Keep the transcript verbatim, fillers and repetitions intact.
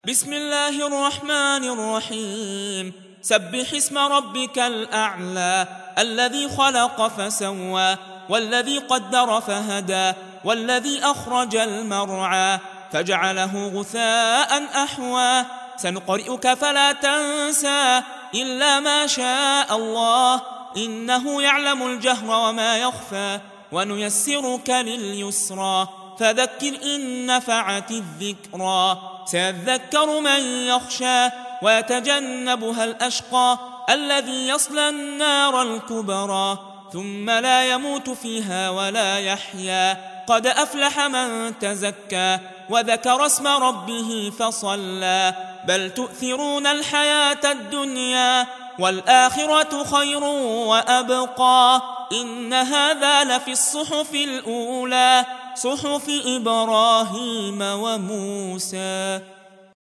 بسم الله الرحمن الرحيم سبح اسم ربك الأعلى الذي خلق فسوى والذي قدر فهدى والذي أخرج المرعى فجعله غثاء أحوى سنقرئك فلا تنسى إلا ما شاء الله إنه يعلم الجهر وما يخفى ونيسرك لليسرى فذكر إن نفعت الذكرى سيذكر من يخشى ويتجنبها الأشقى الذي يصلى النار الكبرى ثم لا يموت فيها ولا يحيا قد أفلح من تزكى وذكر اسم ربه فصلى بل تؤثرون الحياة الدنيا والآخرة خير وأبقى إن هذا لفي الصحف الأولى صحف إبراهيم وموسى.